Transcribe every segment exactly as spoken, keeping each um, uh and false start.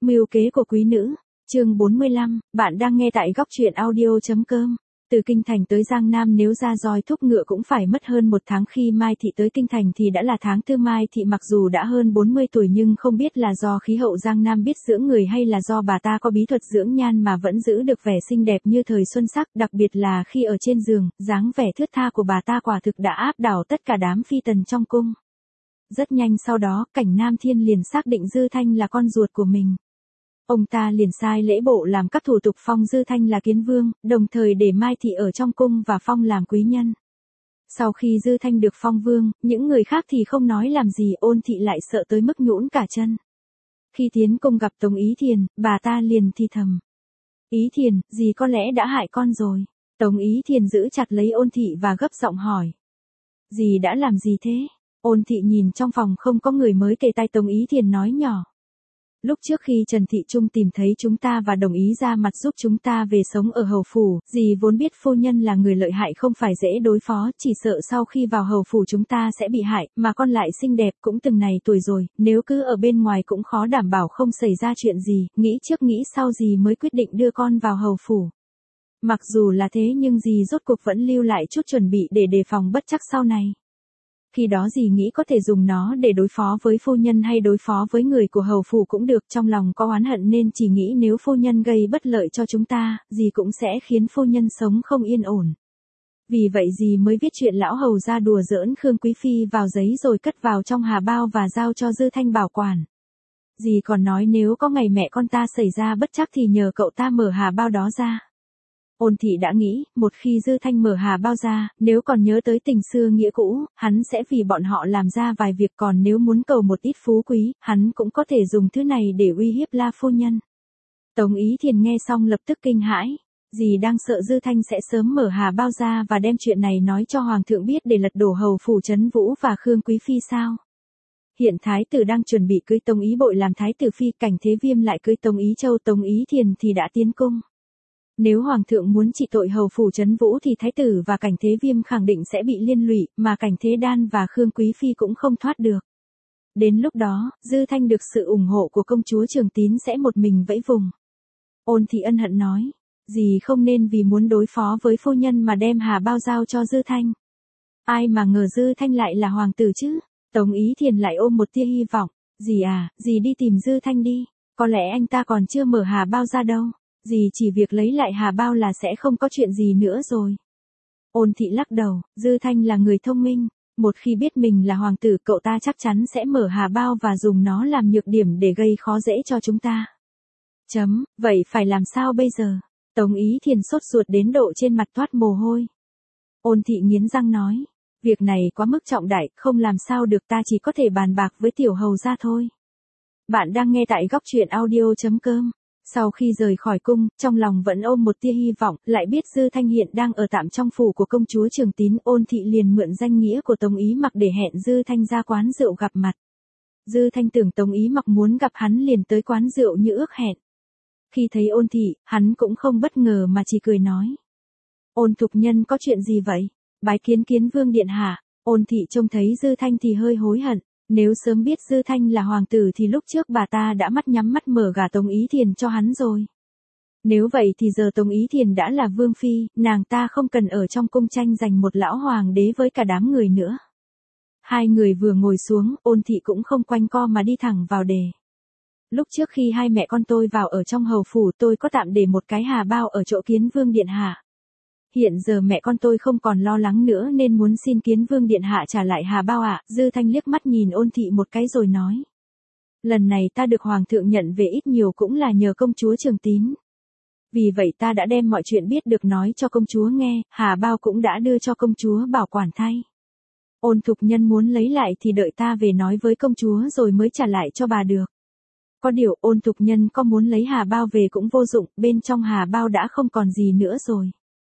Mưu kế của quý nữ, chương bốn mươi lăm, bạn đang nghe tại góc truyện audio chấm com. Từ Kinh Thành tới Giang Nam nếu ra roi thúc ngựa cũng phải mất hơn một tháng, khi Mai Thị tới Kinh Thành thì đã là tháng tư. Mai Thị mặc dù đã hơn bốn mươi tuổi nhưng không biết là do khí hậu Giang Nam biết dưỡng người hay là do bà ta có bí thuật dưỡng nhan mà vẫn giữ được vẻ xinh đẹp như thời xuân sắc, đặc biệt là khi ở trên giường, dáng vẻ thướt tha của bà ta quả thực đã áp đảo tất cả đám phi tần trong cung. Rất nhanh sau đó, Cảnh Nam Thiên liền xác định Dư Thanh là con ruột của mình. Ông ta liền sai lễ bộ làm các thủ tục phong Dư Thanh là kiến vương, đồng thời để Mai Thị ở trong cung và phong làm quý nhân. Sau khi Dư Thanh được phong vương, những người khác thì không nói làm gì, Ôn Thị lại sợ tới mức nhũn cả chân. Khi tiến cung gặp Tống Ý Thiền, bà ta liền thì thầm: "Ý Thiền, dì có lẽ đã hại con rồi." Tống Ý Thiền giữ chặt lấy Ôn Thị và gấp giọng hỏi: "Dì đã làm gì thế?" Ôn Thị nhìn trong phòng không có người mới kề tai Tống Ý Thiền nói nhỏ: "Lúc trước khi Trần Thị Trung tìm thấy chúng ta và đồng ý ra mặt giúp chúng ta về sống ở hầu phủ, dì vốn biết phu nhân là người lợi hại không phải dễ đối phó, chỉ sợ sau khi vào hầu phủ chúng ta sẽ bị hại, mà con lại xinh đẹp cũng từng này tuổi rồi, nếu cứ ở bên ngoài cũng khó đảm bảo không xảy ra chuyện gì, nghĩ trước nghĩ sau dì mới quyết định đưa con vào hầu phủ. Mặc dù là thế nhưng dì rốt cuộc vẫn lưu lại chút chuẩn bị để đề phòng bất trắc sau này. Khi đó dì nghĩ có thể dùng nó để đối phó với phu nhân hay đối phó với người của hầu phủ cũng được, trong lòng có oán hận nên chỉ nghĩ nếu phu nhân gây bất lợi cho chúng ta, dì cũng sẽ khiến phu nhân sống không yên ổn. Vì vậy dì mới viết chuyện lão hầu ra đùa giỡn Khương Quý Phi vào giấy rồi cất vào trong hà bao và giao cho Dư Thanh bảo quản. Dì còn nói nếu có ngày mẹ con ta xảy ra bất trắc thì nhờ cậu ta mở hà bao đó ra." Ôn Thị đã nghĩ, một khi Dư Thanh mở hà bao ra, nếu còn nhớ tới tình xưa nghĩa cũ, hắn sẽ vì bọn họ làm ra vài việc, còn nếu muốn cầu một ít phú quý, hắn cũng có thể dùng thứ này để uy hiếp La phu nhân. Tống Ý Thiền nghe xong lập tức kinh hãi, dì đang sợ Dư Thanh sẽ sớm mở hà bao ra và đem chuyện này nói cho Hoàng thượng biết để lật đổ hầu phủ Trấn Vũ và Khương Quý Phi sao? Hiện Thái tử đang chuẩn bị cưới Tống Ý Bội làm Thái tử Phi, Cảnh Thế Viêm lại cưới Tống Ý Châu, Tống Ý Thiền thì đã tiến cung. Nếu Hoàng thượng muốn trị tội hầu phủ Trấn Vũ thì Thái tử và Cảnh Thế Viêm khẳng định sẽ bị liên lụy, mà Cảnh Thế Đan và Khương Quý Phi cũng không thoát được. Đến lúc đó, Dư Thanh được sự ủng hộ của công chúa Trường Tín sẽ một mình vẫy vùng. Ôn Thị ân hận nói, dì không nên vì muốn đối phó với phu nhân mà đem hà bao giao cho Dư Thanh. Ai mà ngờ Dư Thanh lại là hoàng tử chứ? Tống Ý Thiền lại ôm một tia hy vọng, dì à, dì đi tìm Dư Thanh đi, có lẽ anh ta còn chưa mở hà bao ra đâu. Dì chỉ việc lấy lại hà bao là sẽ không có chuyện gì nữa rồi. Ôn Thị lắc đầu, Dư Thanh là người thông minh, một khi biết mình là hoàng tử cậu ta chắc chắn sẽ mở hà bao và dùng nó làm nhược điểm để gây khó dễ cho chúng ta. Chấm, vậy phải làm sao bây giờ? Tống Ý Thiền sốt ruột đến độ trên mặt toát mồ hôi. Ôn Thị nghiến răng nói, việc này quá mức trọng đại, không làm sao được, ta chỉ có thể bàn bạc với tiểu hầu ra thôi. Bạn đang nghe tại góc truyện audio chấm com. Sau khi rời khỏi cung, trong lòng vẫn ôm một tia hy vọng, lại biết Dư Thanh hiện đang ở tạm trong phủ của công chúa Trường Tín, Ôn Thị liền mượn danh nghĩa của Tống Ý Mặc để hẹn Dư Thanh ra quán rượu gặp mặt. Dư Thanh tưởng Tống Ý Mặc muốn gặp hắn liền tới quán rượu như ước hẹn. Khi thấy Ôn Thị, hắn cũng không bất ngờ mà chỉ cười nói: "Ôn thục nhân có chuyện gì vậy?" "Bái kiến kiến vương điện hạ." Ôn Thị trông thấy Dư Thanh thì hơi hối hận. Nếu sớm biết Dư Thanh là hoàng tử thì lúc trước bà ta đã mắt nhắm mắt mở gả Tống Ý Thiền cho hắn rồi. Nếu vậy thì giờ Tống Ý Thiền đã là vương phi, nàng ta không cần ở trong cung tranh giành một lão hoàng đế với cả đám người nữa. Hai người vừa ngồi xuống, Ôn Thị cũng không quanh co mà đi thẳng vào đề. "Lúc trước khi hai mẹ con tôi vào ở trong hầu phủ tôi có tạm để một cái hà bao ở chỗ kiến vương điện hạ. Hiện giờ mẹ con tôi không còn lo lắng nữa nên muốn xin kiến vương điện hạ trả lại hà bao ạ." Dư Thanh liếc mắt nhìn Ôn Thị một cái rồi nói, lần này ta được hoàng thượng nhận về ít nhiều cũng là nhờ công chúa Trường Tín. Vì vậy ta đã đem mọi chuyện biết được nói cho công chúa nghe, hà bao cũng đã đưa cho công chúa bảo quản thay. Ôn thục nhân muốn lấy lại thì đợi ta về nói với công chúa rồi mới trả lại cho bà được. Có điều Ôn thục nhân có muốn lấy hà bao về cũng vô dụng, bên trong hà bao đã không còn gì nữa rồi.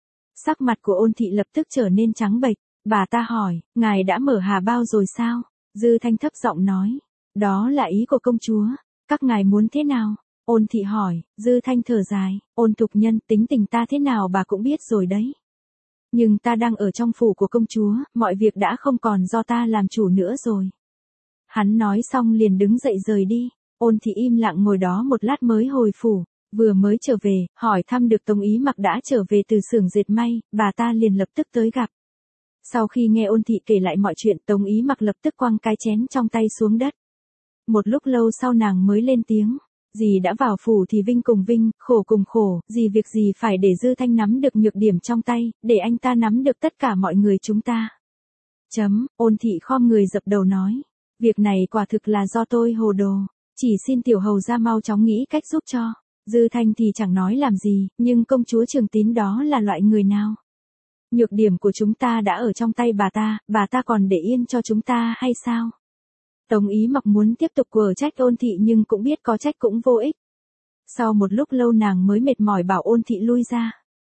Sắc mặt của Ôn Thị lập tức trở nên trắng bệch, bà ta hỏi, ngài đã mở hà bao rồi sao? Dư Thanh thấp giọng nói, đó là ý của công chúa, các ngài muốn thế nào? Ôn Thị hỏi. Dư Thanh thở dài, Ôn thục nhân, tính tình ta thế nào bà cũng biết rồi đấy. Nhưng ta đang ở trong phủ của công chúa, mọi việc đã không còn do ta làm chủ nữa rồi. Hắn nói xong liền đứng dậy rời đi. Ôn thị im lặng ngồi đó một lát mới hồi phủ, vừa mới trở về, hỏi thăm được Tống Ý Mặc đã trở về từ xưởng dệt may, bà ta liền lập tức tới gặp. Sau khi nghe Ôn thị kể lại mọi chuyện, Tống Ý Mặc lập tức quăng cái chén trong tay xuống đất. Một lúc lâu sau nàng mới lên tiếng, dì đã vào phủ thì vinh cùng vinh, khổ cùng khổ, dì việc gì phải để Dư Thanh nắm được nhược điểm trong tay, để anh ta nắm được tất cả mọi người chúng ta. Chấm, Ôn thị khom người dập đầu nói, việc này quả thực là do tôi hồ đồ, chỉ xin tiểu hầu ra mau chóng nghĩ cách giúp cho. Dư Thanh thì chẳng nói làm gì, nhưng công chúa Trường Tín đó là loại người nào? Nhược điểm của chúng ta đã ở trong tay bà ta, bà ta còn để yên cho chúng ta hay sao? Tống Ý Mặc muốn tiếp tục quở trách Ôn thị nhưng cũng biết có trách cũng vô ích. Sau một lúc lâu nàng mới mệt mỏi bảo Ôn thị lui ra.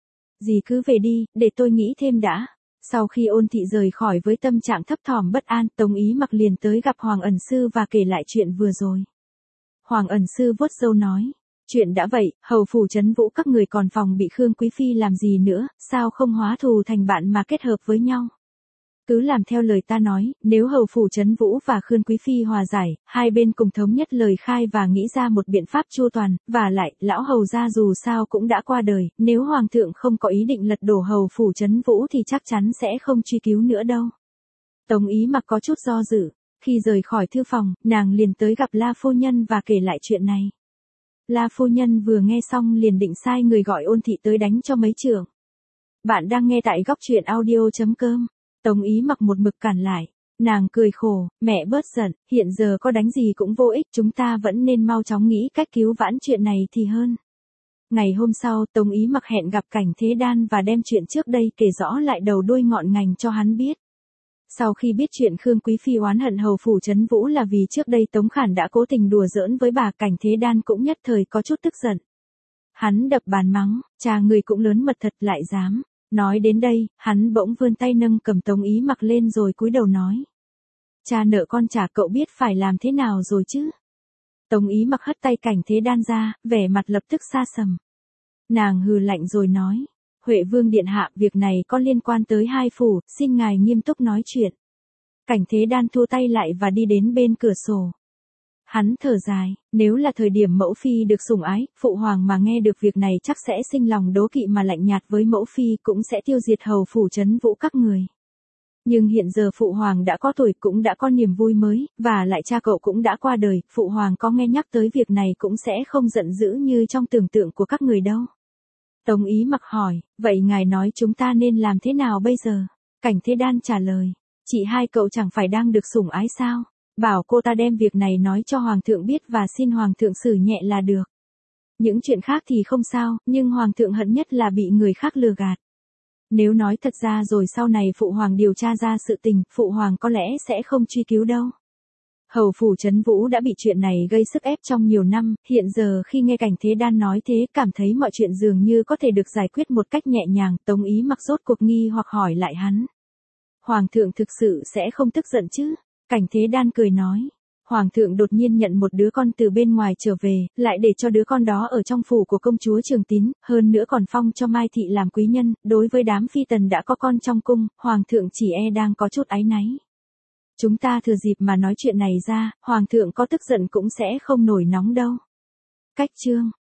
Dì cứ về đi, để tôi nghĩ thêm đã. Sau khi Ôn thị rời khỏi với tâm trạng thấp thỏm bất an, Tống Ý Mặc liền tới gặp Hoàng ẩn sư và kể lại chuyện vừa rồi. Hoàng ẩn sư vuốt râu nói, chuyện đã vậy, hầu phủ Trấn Vũ các người còn phòng bị Khương Quý Phi làm gì nữa, sao không hóa thù thành bạn mà kết hợp với nhau. Cứ làm theo lời ta nói, nếu hầu phủ Trấn Vũ và Khương Quý Phi hòa giải, hai bên cùng thống nhất lời khai và nghĩ ra một biện pháp chu toàn, và lại, lão hầu gia dù sao cũng đã qua đời, nếu hoàng thượng không có ý định lật đổ hầu phủ Trấn Vũ thì chắc chắn sẽ không truy cứu nữa đâu. Tống Ý Mặc có chút do dự, khi rời khỏi thư phòng, nàng liền tới gặp La phu nhân và kể lại chuyện này. La phu nhân vừa nghe xong liền định sai người gọi Ôn thị tới đánh cho mấy chưởng. Bạn đang nghe tại góc truyện audio chấm com. Tống Ý Mặc một mực cản lại, nàng cười khổ, mẹ bớt giận, hiện giờ có đánh gì cũng vô ích, chúng ta vẫn nên mau chóng nghĩ cách cứu vãn chuyện này thì hơn. Ngày hôm sau, Tống Ý Mặc hẹn gặp Cảnh Thế Đan và đem chuyện trước đây kể rõ lại đầu đuôi ngọn ngành cho hắn biết. Sau khi biết chuyện Khương Quý Phi oán hận hầu phủ Trấn Vũ là vì trước đây Tống Khản đã cố tình đùa giỡn với bà, Cảnh Thế Đan cũng nhất thời có chút tức giận. Hắn đập bàn mắng, cha người cũng lớn mật thật lại dám. Nói đến đây, hắn bỗng vươn tay nâng cầm Tống Ý Mặc lên rồi cúi đầu nói. Cha nợ con trả cậu biết phải làm thế nào rồi chứ? Tống Ý Mặc hất tay Cảnh Thế Đan ra, vẻ mặt lập tức xa sầm. Nàng hừ lạnh rồi nói. Huệ Vương điện hạ, việc này có liên quan tới hai phủ, xin ngài nghiêm túc nói chuyện. Cảnh Thế Đan thua tay lại và đi đến bên cửa sổ. Hắn thở dài, nếu là thời điểm mẫu phi được sủng ái, phụ hoàng mà nghe được việc này chắc sẽ sinh lòng đố kỵ mà lạnh nhạt với mẫu phi, cũng sẽ tiêu diệt hầu phủ Trấn Vũ các người. Nhưng hiện giờ phụ hoàng đã có tuổi, cũng đã có niềm vui mới, và lại cha cậu cũng đã qua đời, phụ hoàng có nghe nhắc tới việc này cũng sẽ không giận dữ như trong tưởng tượng của các người đâu. Tống Ý Mặc hỏi, vậy ngài nói chúng ta nên làm thế nào bây giờ? Cảnh Thế Đan trả lời, chị hai cậu chẳng phải đang được sủng ái sao? Bảo cô ta đem việc này nói cho hoàng thượng biết và xin hoàng thượng xử nhẹ là được. Những chuyện khác thì không sao, nhưng hoàng thượng hận nhất là bị người khác lừa gạt. Nếu nói thật ra rồi sau này phụ hoàng điều tra ra sự tình, phụ hoàng có lẽ sẽ không truy cứu đâu. Hầu phủ Trấn Vũ đã bị chuyện này gây sức ép trong nhiều năm, hiện giờ khi nghe Cảnh Thế Đan nói thế, cảm thấy mọi chuyện dường như có thể được giải quyết một cách nhẹ nhàng. Tống Ý Mặc rốt cuộc nghi hoặc hỏi lại hắn. Hoàng thượng thực sự sẽ không tức giận chứ? Cảnh Thế Đan cười nói. Hoàng thượng đột nhiên nhận một đứa con từ bên ngoài trở về, lại để cho đứa con đó ở trong phủ của công chúa Trường Tín, hơn nữa còn phong cho Mai Thị làm quý nhân, đối với đám phi tần đã có con trong cung, hoàng thượng chỉ e đang có chút áy náy. Chúng ta thừa dịp mà nói chuyện này ra, hoàng thượng có tức giận cũng sẽ không nổi nóng đâu. Cách chương